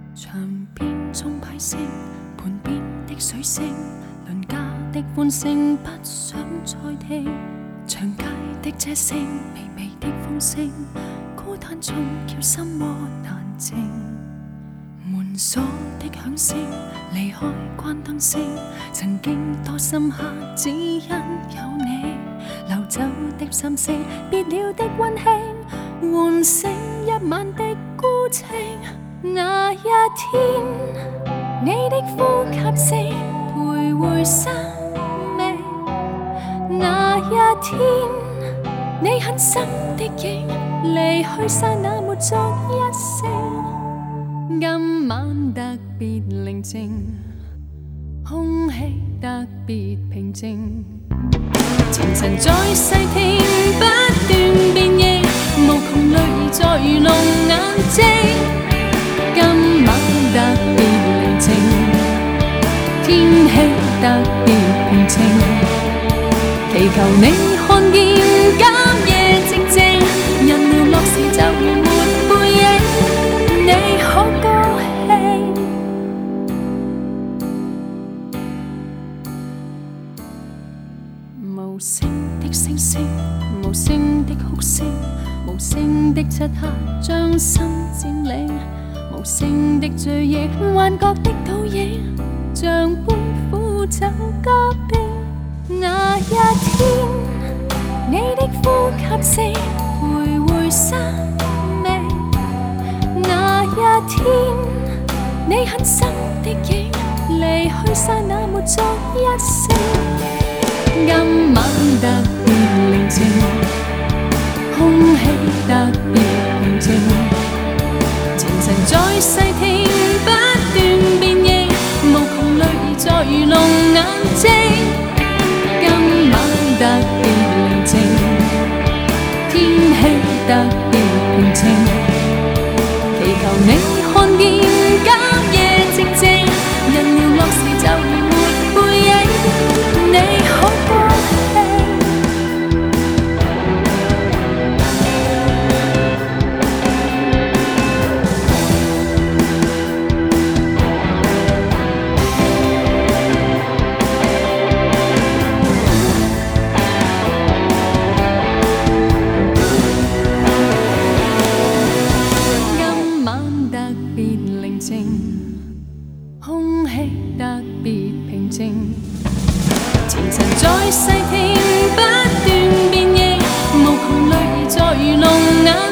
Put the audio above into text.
牆邊鐘擺聲，盤邊的水聲，鄰家的歡聲不想再聽。長街的車聲，微微的風聲，孤單中叫心窩難靜。門鎖的響聲，離開關燈聲，曾經多深刻，只因有你。流走的心聲，別了的溫馨，喚醒一晚的孤清。那一天，你的呼吸聲徘徊生命。那一天，你很深的影離去剎那沒作一聲。今晚特別寧靜，空氣特別平靜。前塵再細聽，不斷變異，無窮淚兒在愚弄眼睛。今晚特別寧靜，天氣特別平靜。祈求你看見今夜靜靜，人寥落時就如沒背影，你可高興？無聲的聲聲，無聲的哭聲，無聲的漆黑將心佔領。無聲的醉意，幻覺的倒影，像杯苦酒加冰。那一天，你的呼吸聲徘徊生命。那一天，你很深的影離去剎那沒作一聲。今晚特別寧靜，空氣特別平靜。前塵再細聽，不斷變異，無窮淚兒在愚弄眼睛。今晚特別寧靜，天氣特別平靜。祈求你看見今夜靜靜，人寥落時就如沒背影，你可高興？空氣特別平靜，前塵再細聽，不斷變異，無窮淚兒在愚弄眼。